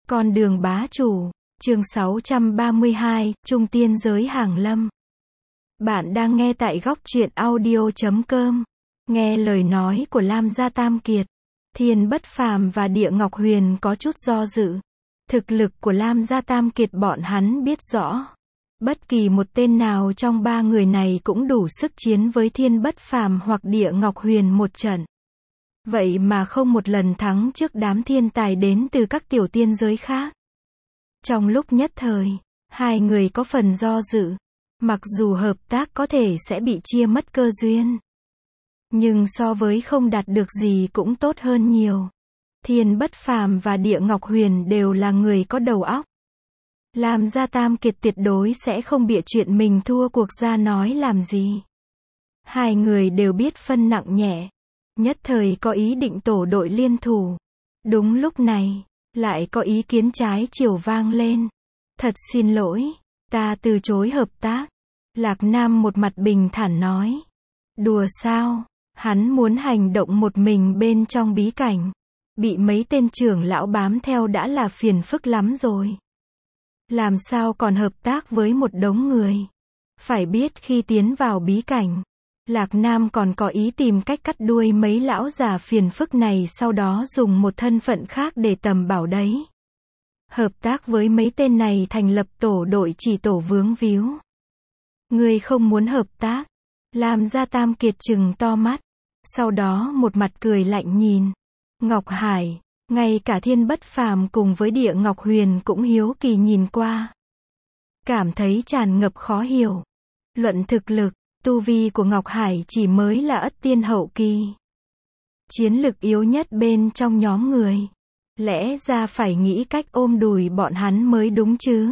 Con đường bá chủ, chương 632, Trung tiên giới hàng lâm. Bạn đang nghe tại góc truyện audio.com. Nghe lời nói của Lam Gia Tam Kiệt, Thiên Bất Phàm và Địa Ngọc Huyền có chút do dự. Thực lực của Lam Gia Tam Kiệt bọn hắn biết rõ. Bất kỳ một tên nào trong ba người này cũng đủ sức chiến với Thiên Bất Phàm hoặc Địa Ngọc Huyền một trận. Vậy mà không một lần thắng trước đám thiên tài đến từ các tiểu tiên giới khác. Trong lúc nhất thời, hai người có phần do dự. Mặc dù hợp tác có thể sẽ bị chia mất cơ duyên, nhưng so với không đạt được gì cũng tốt hơn nhiều. Thiên Bất Phàm và Địa Ngọc Huyền đều là người có đầu óc. Lam Gia Tam Kiệt tuyệt đối sẽ không bịa chuyện mình thua cuộc ra nói làm gì. Hai người đều biết phân nặng nhẹ, nhất thời có ý định tổ đội liên thủ. Đúng lúc này, lại có ý kiến trái chiều vang lên. Thật xin lỗi, ta từ chối hợp tác. Lạc Nam một mặt bình thản nói. Đùa sao, hắn muốn hành động một mình bên trong bí cảnh. Bị mấy tên trưởng lão bám theo đã là phiền phức lắm rồi. Làm sao còn hợp tác với một đống người. Phải biết khi tiến vào bí cảnh, Lạc Nam còn có ý tìm cách cắt đuôi mấy lão già phiền phức này, sau đó dùng một thân phận khác để tầm bảo đấy. Hợp tác với mấy tên này thành lập tổ đội chỉ tổ vướng víu. Ngươi không muốn hợp tác? Lam Gia Tam Kiệt trừng to mắt, sau đó một mặt cười lạnh nhìn Ngọc Hải. Ngay cả Thiên Bất Phàm cùng với Địa Ngọc Huyền cũng hiếu kỳ nhìn qua, cảm thấy tràn ngập khó hiểu. Luận thực lực, tu vi của Ngọc Hải chỉ mới là ất tiên hậu kỳ. Chiến lực yếu nhất bên trong nhóm người. Lẽ ra phải nghĩ cách ôm đùi bọn hắn mới đúng chứ.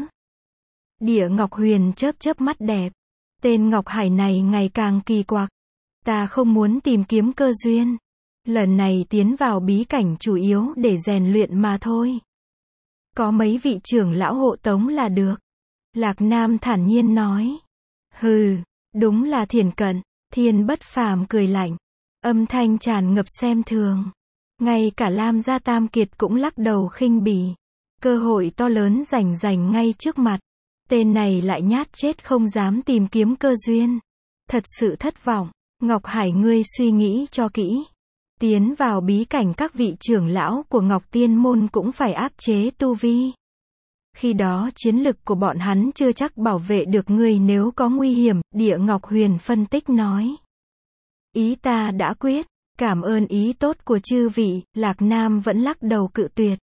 Địa Ngọc Huyền chớp chớp mắt đẹp. Tên Ngọc Hải này ngày càng kỳ quặc. Ta không muốn tìm kiếm cơ duyên. Lần này tiến vào bí cảnh chủ yếu để rèn luyện mà thôi. Có mấy vị trưởng lão hộ tống là được. Lạc Nam thản nhiên nói. Hừ, đúng là thiển cận. Thiên Bất Phàm cười lạnh, âm thanh tràn ngập xem thường. Ngay cả Lam Gia Tam Kiệt cũng lắc đầu khinh bỉ. Cơ hội to lớn rành ngay trước mặt. Tên này lại nhát chết không dám tìm kiếm cơ duyên. Thật sự thất vọng. Ngọc Hải, ngươi suy nghĩ cho kỹ. Tiến vào bí cảnh các vị trưởng lão của Ngọc Tiên Môn cũng phải áp chế tu vi. Khi đó chiến lực của bọn hắn chưa chắc bảo vệ được ngươi nếu có nguy hiểm, Địa Ngọc Huyền phân tích nói. Ý ta đã quyết, cảm ơn ý tốt của chư vị. Lạc Nam vẫn lắc đầu cự tuyệt.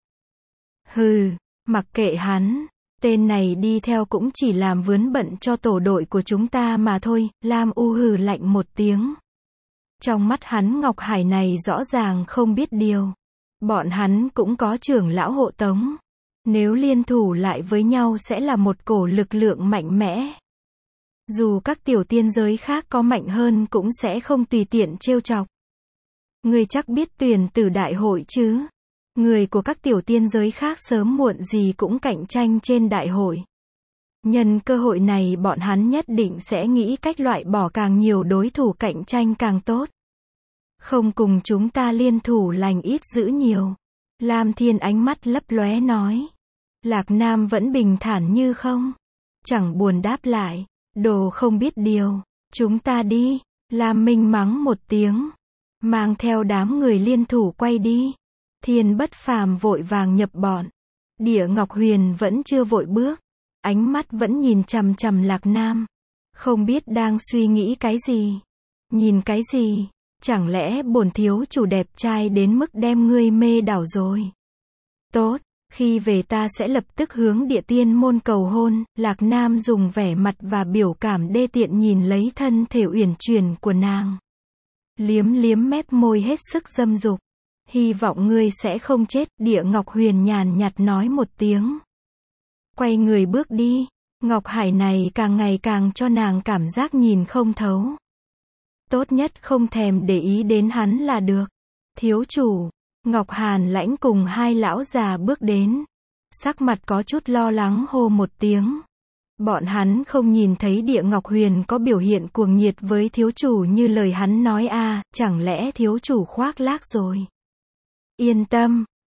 Hừ, mặc kệ hắn, tên này đi theo cũng chỉ làm vướng bận cho tổ đội của chúng ta mà thôi. Lam U hừ lạnh một tiếng. Trong mắt hắn Ngọc Hải này rõ ràng không biết điều. Bọn hắn cũng có trưởng lão hộ tống. Nếu liên thủ lại với nhau sẽ là một cổ lực lượng mạnh mẽ. Dù các tiểu tiên giới khác có mạnh hơn cũng sẽ không tùy tiện trêu chọc. Ngươi chắc biết tuyển tử đại hội chứ? Người của các tiểu tiên giới khác sớm muộn gì cũng cạnh tranh trên đại hội. Nhân cơ hội này bọn hắn nhất định sẽ nghĩ cách loại bỏ càng nhiều đối thủ cạnh tranh càng tốt. Không cùng chúng ta liên thủ lành ít dữ nhiều. Lam Thiên ánh mắt lấp lóe nói. Lạc Nam vẫn bình thản như không. Chẳng buồn đáp lại. Đồ không biết điều. Chúng ta đi. Lam Minh mắng một tiếng, mang theo đám người liên thủ quay đi. Thiên Bất Phàm vội vàng nhập bọn. Địa Ngọc Huyền vẫn chưa vội bước. Ánh mắt vẫn nhìn chằm chằm Lạc Nam. Không biết đang suy nghĩ cái gì. Nhìn cái gì? Chẳng lẽ bổn thiếu chủ đẹp trai đến mức đem ngươi mê đảo rồi? Tốt, khi về ta sẽ lập tức hướng Địa Tiên Môn cầu hôn. Lạc Nam dùng vẻ mặt và biểu cảm đê tiện nhìn lấy thân thể uyển chuyển của nàng. Liếm liếm mép môi hết sức dâm dục. Hy vọng ngươi sẽ không chết. Địa Ngọc Huyền nhàn nhạt nói một tiếng. Quay người bước đi. Ngọc Hải này càng ngày càng cho nàng cảm giác nhìn không thấu. Tốt nhất không thèm để ý đến hắn là được. Thiếu chủ. Ngọc Hàn Lãnh cùng hai lão già bước đến. Sắc mặt có chút lo lắng hô một tiếng. Bọn hắn không nhìn thấy Địa Ngọc Huyền có biểu hiện cuồng nhiệt với thiếu chủ như lời hắn nói à, chẳng lẽ thiếu chủ khoác lác rồi. Yên tâm,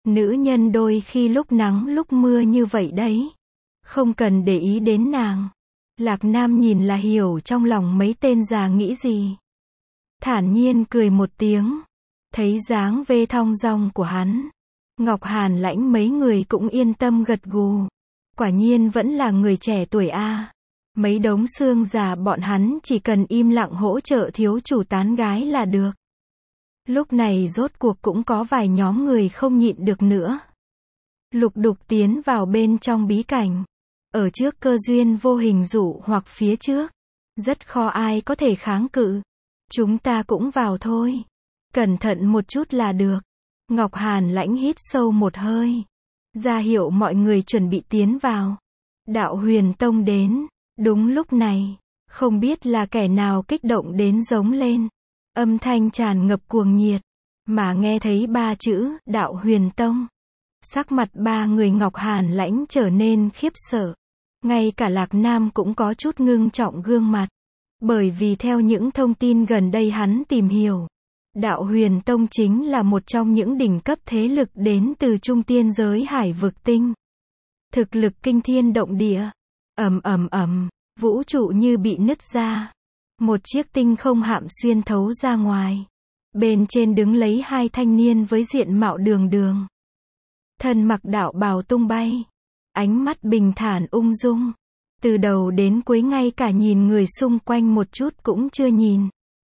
Nữ nhân đôi khi lúc nắng lúc mưa như vậy đấy. Không cần để ý đến nàng. Lạc Nam nhìn là hiểu trong lòng mấy tên già nghĩ gì. Thản nhiên cười một tiếng. Thấy dáng vẻ thong dong của hắn, Ngọc Hàn Lãnh mấy người cũng yên tâm gật gù. Quả nhiên vẫn là người trẻ tuổi a. Mấy đống xương già bọn hắn chỉ cần im lặng hỗ trợ thiếu chủ tán gái là được. Lúc này rốt cuộc cũng có vài nhóm người không nhịn được nữa. Lục đục tiến vào bên trong bí cảnh. Ở trước cơ duyên vô hình dụ hoặc phía trước. Rất khó ai có thể kháng cự. Chúng ta cũng vào thôi. Cẩn thận một chút là được. Ngọc Hàn Lãnh hít sâu một hơi. Ra hiệu mọi người chuẩn bị tiến vào. Đạo Huyền Tông đến. Đúng lúc này, không biết là kẻ nào kích động đến giống lên. Âm thanh tràn ngập cuồng nhiệt. Mà nghe thấy 3 chữ, Đạo Huyền Tông. Sắc mặt 3 người Ngọc Hàn Lãnh trở nên khiếp sợ. Ngay cả Lạc Nam cũng có chút ngưng trọng gương mặt. Bởi vì theo những thông tin gần đây hắn tìm hiểu, Đạo Huyền Tông chính là một trong những đỉnh cấp thế lực đến từ trung tiên giới hải vực tinh. Thực lực kinh thiên động địa. Ầm ầm ầm, vũ trụ như bị nứt ra. Một chiếc tinh không hạm xuyên thấu ra ngoài. Bên trên đứng lấy 2 thanh niên với diện mạo đường đường. Thân mặc đạo bào tung bay. Ánh mắt bình thản ung dung. Từ đầu đến cuối ngay cả nhìn người xung quanh một chút cũng chưa nhìn.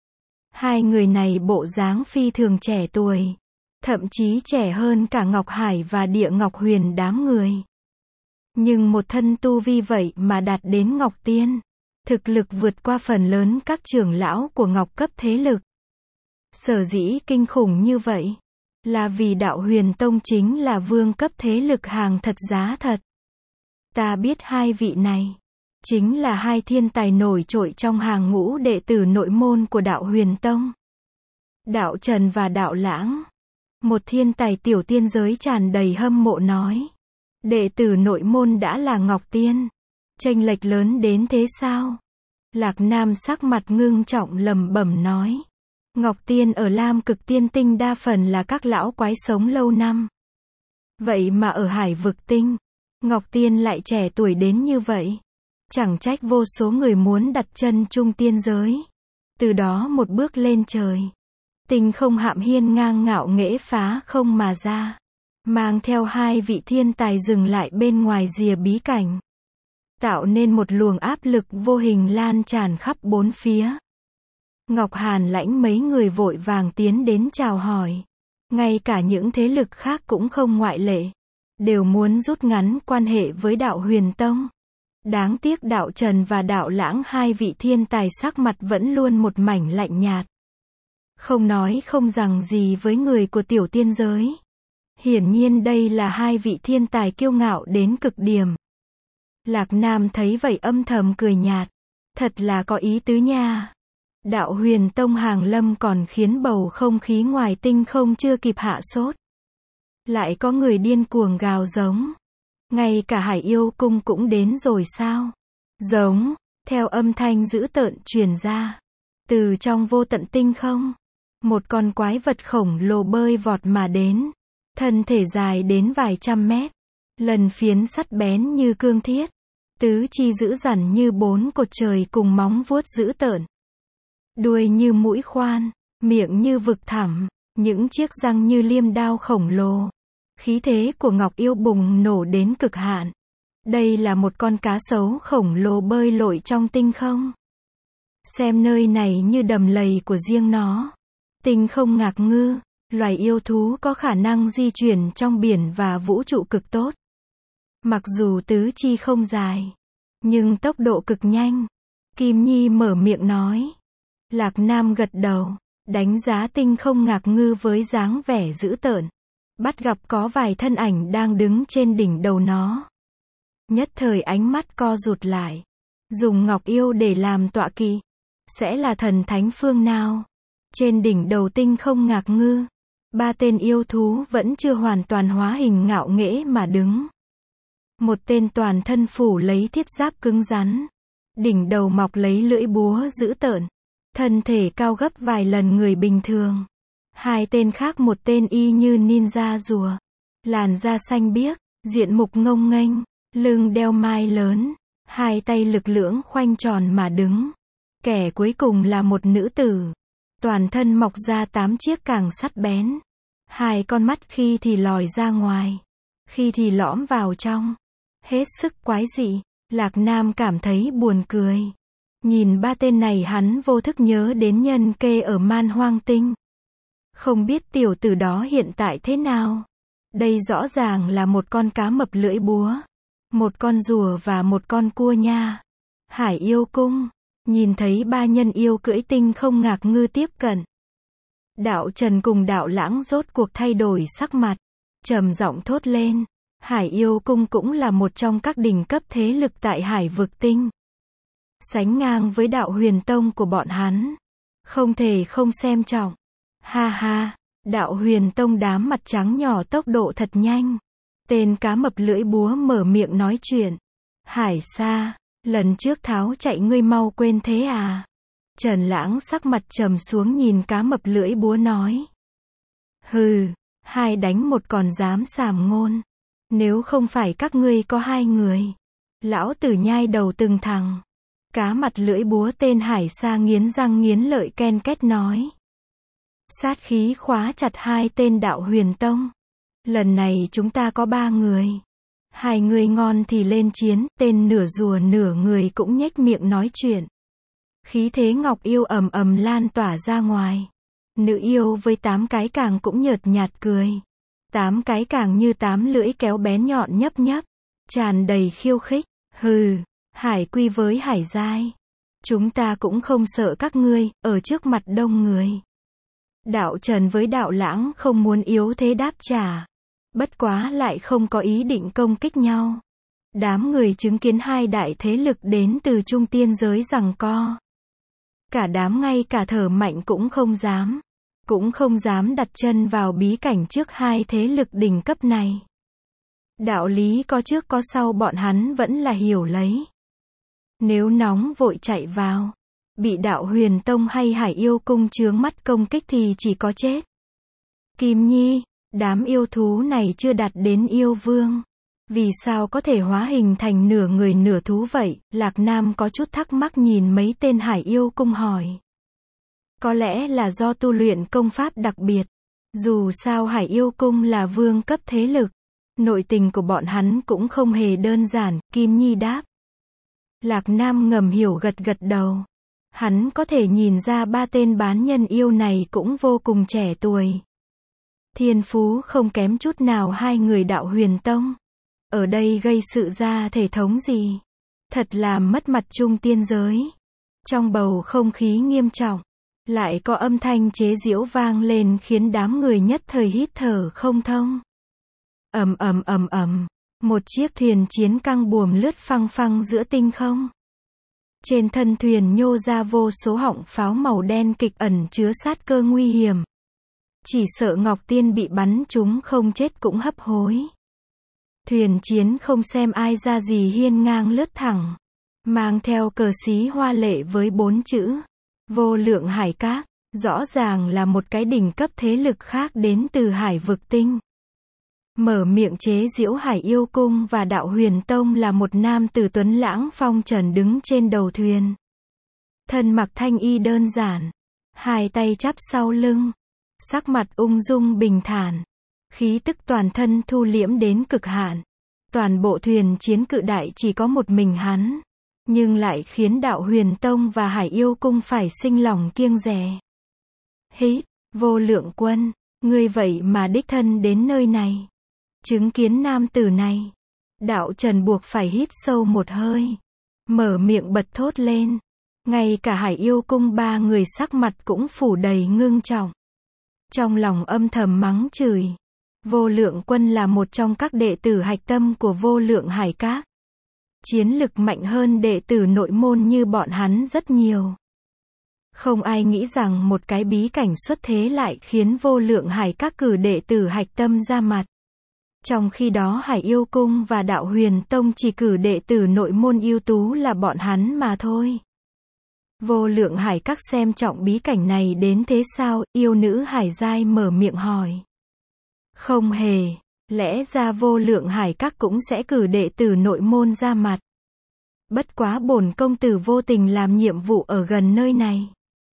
2 người này bộ dáng phi thường trẻ tuổi. Thậm chí trẻ hơn cả Ngọc Hải và Địa Ngọc Huyền đám người. Nhưng một thân tu vi vậy mà đạt đến Ngọc Tiên. Thực lực vượt qua phần lớn các trưởng lão của Ngọc cấp thế lực. Sở dĩ kinh khủng như vậy, là vì Đạo Huyền Tông chính là vương cấp thế lực hàng thật giá thật. Ta biết 2 vị này, chính là 2 thiên tài nổi trội trong hàng ngũ đệ tử nội môn của Đạo Huyền Tông. Đạo Trần và Đạo Lãng. Một thiên tài tiểu tiên giới tràn đầy hâm mộ nói. Đệ tử nội môn đã là Ngọc Tiên. Chênh lệch lớn đến thế sao? Lạc Nam sắc mặt ngưng trọng lẩm bẩm nói. Ngọc Tiên ở Lam Cực Tiên Tinh đa phần là các lão quái sống lâu năm. Vậy mà ở Hải Vực Tinh, Ngọc Tiên lại trẻ tuổi đến như vậy. Chẳng trách vô số người muốn đặt chân trung tiên giới. Từ đó một bước lên trời. Tinh không hạm hiên ngang ngạo nghễ phá không mà ra. Mang theo 2 vị thiên tài dừng lại bên ngoài rìa bí cảnh. Tạo nên một luồng áp lực vô hình lan tràn khắp 4 phía. Ngọc Hàn Lãnh mấy người vội vàng tiến đến chào hỏi. Ngay cả những thế lực khác cũng không ngoại lệ. Đều muốn rút ngắn quan hệ với Đạo Huyền Tông. Đáng tiếc Đạo Trần và Đạo Lãng 2 vị thiên tài sắc mặt vẫn luôn một mảnh lạnh nhạt. Không nói không rằng gì với người của tiểu tiên giới. Hiển nhiên đây là 2 vị thiên tài kiêu ngạo đến cực điểm. Lạc Nam thấy vậy âm thầm cười nhạt. Thật là có ý tứ nha. Đạo Huyền Tông hàng lâm còn khiến bầu không khí ngoài tinh không chưa kịp hạ sốt. Lại có người điên cuồng gào giống. Ngay cả Hải Yêu Cung cũng đến rồi sao? Giống, theo âm thanh dữ tợn truyền ra. Từ trong vô tận tinh không, một con quái vật khổng lồ bơi vọt mà đến. Thân thể dài đến vài trăm mét. Lần phiến sắt bén như cương thiết. Tứ chi dữ dằn như 4 cột trời cùng móng vuốt dữ tợn. Đuôi như mũi khoan, miệng như vực thẳm, những chiếc răng như liêm đao khổng lồ. Khí thế của Ngọc Yêu bùng nổ đến cực hạn. Đây là một con cá sấu khổng lồ bơi lội trong tinh không. Xem nơi này như đầm lầy của riêng nó. Tinh không ngạc ngư, loài yêu thú có khả năng di chuyển trong biển và vũ trụ cực tốt. Mặc dù tứ chi không dài, nhưng tốc độ cực nhanh. Kim Nhi mở miệng nói. Lạc Nam gật đầu, đánh giá tinh không ngạc ngư với dáng vẻ dữ tợn. Bắt gặp có vài thân ảnh đang đứng trên đỉnh đầu nó. Nhất thời ánh mắt co rụt lại. Dùng Ngọc Yêu để làm tọa kỵ. Sẽ là thần thánh phương nào? Trên đỉnh đầu tinh không ngạc ngư, 3 tên yêu thú vẫn chưa hoàn toàn hóa hình ngạo nghễ mà đứng. Một tên toàn thân phủ lấy thiết giáp cứng rắn. Đỉnh đầu mọc lấy lưỡi búa dữ tợn. Thân thể cao gấp vài lần người bình thường. 2 tên khác một tên y như ninja rùa. làn da xanh biếc, diện mục ngông nghênh, lưng đeo mai lớn, hai tay lực lưỡng khoanh tròn mà đứng. Kẻ cuối cùng là một nữ tử, toàn thân mọc ra 8 chiếc càng sắt bén. Hai con mắt khi thì lòi ra ngoài, khi thì lõm vào trong. Hết sức quái dị, Lạc Nam cảm thấy buồn cười. Nhìn ba tên này hắn vô thức nhớ đến Nhân Kê ở Man Hoang Tinh. Không biết tiểu tử đó hiện tại thế nào. Đây rõ ràng là một con cá mập lưỡi búa, một con rùa và một con cua nha. Hải Yêu Cung, nhìn thấy ba nhân yêu cưỡi tinh không ngạc ngư tiếp cận. Đạo Trần cùng Đạo Lãng rốt cuộc thay đổi sắc mặt, trầm giọng thốt lên. Hải Yêu Cung cũng là một trong các đỉnh cấp thế lực tại Hải Vực Tinh. Sánh ngang với Đạo Huyền Tông của bọn hắn. Không thể không xem trọng. Ha ha, Đạo Huyền Tông đám mặt trắng nhỏ tốc độ thật nhanh. Tên cá mập lưỡi búa mở miệng nói chuyện. Hải Sa, lần trước tháo chạy ngươi mau quên thế à? Trần Lãng sắc mặt trầm xuống nhìn cá mập lưỡi búa nói. Hừ, hai đánh một còn dám sàm ngôn. Nếu không phải các ngươi có hai người, lão tử nhai đầu từng thằng. Cá mặt lưỡi búa tên Hải Sa nghiến răng nghiến lợi ken két nói. Sát khí khóa chặt hai tên Đạo Huyền Tông. Lần này chúng ta có 3 người. Hai người ngon thì lên chiến, tên nửa rùa nửa người cũng nhếch miệng nói chuyện. Khí thế ngọc yêu ầm ầm lan tỏa ra ngoài. Nữ yêu với 8 cái càng cũng nhợt nhạt cười. 8 cái càng như 8 lưỡi kéo bén nhọn nhấp nhấp, tràn đầy khiêu khích. Hừ, Hải Quy với Hải Giai, chúng ta cũng không sợ các ngươi, ở trước mặt đông người. Đạo Trần với Đạo Lãng không muốn yếu thế đáp trả, bất quá lại không có ý định công kích nhau. Đám người chứng kiến hai đại thế lực đến từ trung tiên giới giằng co. Cả đám ngay cả thở mạnh cũng không dám đặt chân vào bí cảnh trước hai thế lực đỉnh cấp này. Đạo lý có trước có sau bọn hắn vẫn là hiểu lấy. Nếu nóng vội chạy vào, bị Đạo Huyền Tông hay Hải Yêu Cung chướng mắt công kích thì chỉ có chết. Kim Nhi, đám yêu thú này chưa đạt đến yêu vương. Vì sao có thể hóa hình thành nửa người nửa thú vậy? Lạc Nam có chút thắc mắc nhìn mấy tên Hải Yêu Cung hỏi. Có lẽ là do tu luyện công pháp đặc biệt. Dù sao Hải Yêu Cung là vương cấp thế lực. Nội tình của bọn hắn cũng không hề đơn giản, Kim Nhi đáp. Lạc Nam ngầm hiểu gật gật đầu. Hắn có thể nhìn ra ba tên bán nhân yêu này cũng vô cùng trẻ tuổi. Thiên phú không kém chút nào hai người Đạo Huyền Tông. Ở đây gây sự ra thể thống gì? Thật làm mất mặt trung tiên giới. Trong bầu không khí nghiêm trọng, lại có âm thanh chế giễu vang lên khiến đám người nhất thời hít thở không thông. Ầm ầm ầm ầm, một chiếc thuyền chiến căng buồm lướt phăng phăng giữa tinh không. Trên thân thuyền nhô ra vô số họng pháo màu đen kịch ẩn chứa sát cơ nguy hiểm. Chỉ sợ Ngọc Tiên bị bắn trúng không chết cũng hấp hối. Thuyền chiến không xem ai ra gì hiên ngang lướt thẳng, mang theo cờ xí hoa lệ với 4 chữ Vô Lượng Hải Các, rõ ràng là một cái đỉnh cấp thế lực khác đến từ Hải Vực Tinh. Mở miệng chế giễu Hải Yêu Cung và Đạo Huyền Tông là một nam tử tuấn lãng phong trần đứng trên đầu thuyền. Thân mặc thanh y đơn giản, hai tay chắp sau lưng, sắc mặt ung dung bình thản, khí tức toàn thân thu liễm đến cực hạn. Toàn bộ thuyền chiến cự đại chỉ có một mình hắn, nhưng lại khiến Đạo Huyền Tông và Hải Yêu Cung phải sinh lòng kiêng dè. Hít, Vô Lượng Quân, ngươi vậy mà đích thân đến nơi này. Chứng kiến nam tử này, Đạo Trần buộc phải hít sâu một hơi, mở miệng bật thốt lên. Ngay cả Hải Yêu Cung 3 người sắc mặt cũng phủ đầy ngưng trọng. Trong lòng âm thầm mắng chửi. Vô Lượng Quân là một trong các đệ tử hạch tâm của Vô Lượng Hải Các. Chiến lực mạnh hơn đệ tử nội môn như bọn hắn rất nhiều. Không ai nghĩ rằng một cái bí cảnh xuất thế lại khiến Vô Lượng Hải Các cử đệ tử hạch tâm ra mặt. Trong khi đó Hải Yêu Cung và Đạo Huyền Tông chỉ cử đệ tử nội môn ưu tú là bọn hắn mà thôi. Vô Lượng Hải Các xem trọng bí cảnh này đến thế sao? Yêu nữ Hải Giai mở miệng hỏi. Không hề, Lẽ ra Vô Lượng Hải Các cũng sẽ cử đệ tử nội môn ra mặt. Bất quá bổn công tử vô tình làm nhiệm vụ ở gần nơi này.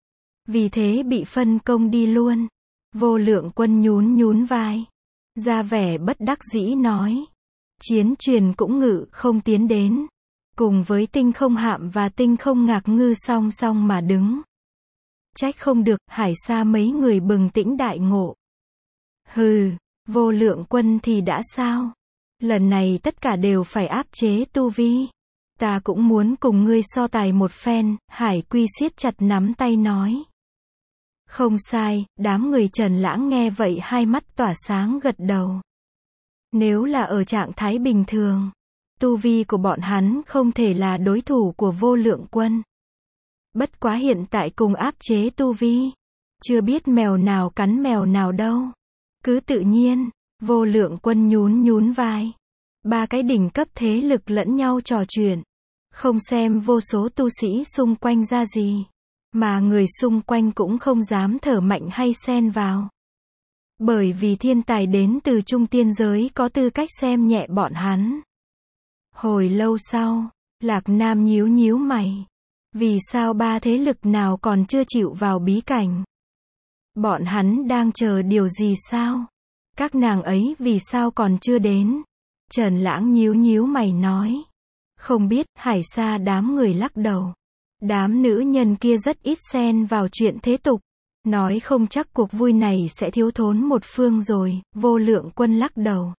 Vì thế bị phân công đi luôn. Vô Lượng Quân nhún nhún vai. Ra vẻ bất đắc dĩ nói. Chiến truyền cũng ngự không tiến đến. Cùng với Tinh Không Hạm và Tinh Không Ngạc Ngư song song mà đứng. Trách không được, Hải Sa mấy người bừng tỉnh đại ngộ. Hừ, Vô Lượng Quân thì đã sao? Lần này tất cả đều phải áp chế tu vi. Ta cũng muốn cùng ngươi so tài một phen, Hải Quy siết chặt nắm tay nói. Không sai, đám người Trần Lãng nghe vậy hai mắt tỏa sáng gật đầu. Nếu là ở trạng thái bình thường, tu vi của bọn hắn không thể là đối thủ của Vô Lượng Quân. Bất quá hiện tại cùng áp chế tu vi, chưa biết mèo nào cắn mèo nào đâu. Cứ tự nhiên, Vô Lượng Quân nhún nhún vai. Ba cái đỉnh cấp thế lực lẫn nhau trò chuyện. Không xem vô số tu sĩ xung quanh ra gì. Mà người xung quanh cũng không dám thở mạnh hay xen vào. Bởi vì thiên tài đến từ trung tiên giới có tư cách xem nhẹ bọn hắn. Hồi lâu sau, Lạc Nam nhíu nhíu mày. Vì sao ba thế lực nào còn chưa chịu vào bí cảnh? Bọn hắn đang chờ điều gì sao? Các nàng ấy vì sao còn chưa đến? Trần Lãng nhíu nhíu mày nói. Không biết, Hải Sa đám người lắc đầu. Đám nữ nhân kia rất ít xen vào chuyện thế tục. Nói không chắc cuộc vui này sẽ thiếu thốn một phương rồi, Vô Lượng Quân lắc đầu.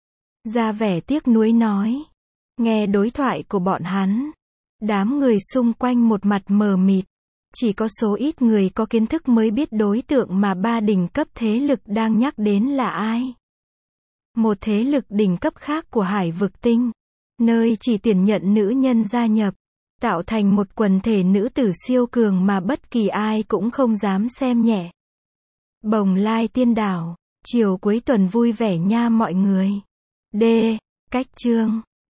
Ra vẻ tiếc nuối nói. Nghe đối thoại của bọn hắn. Đám người xung quanh một mặt mờ mịt. Chỉ có số ít người có kiến thức mới biết đối tượng mà ba đỉnh cấp thế lực đang nhắc đến là ai. Một thế lực đỉnh cấp khác của Hải Vực Tinh. Nơi chỉ tuyển nhận nữ nhân gia nhập. Tạo thành một quần thể nữ tử siêu cường mà bất kỳ ai cũng không dám xem nhẹ. Bồng Lai Tiên Đảo. Chiều cuối tuần vui vẻ nha mọi người. D. Cách chương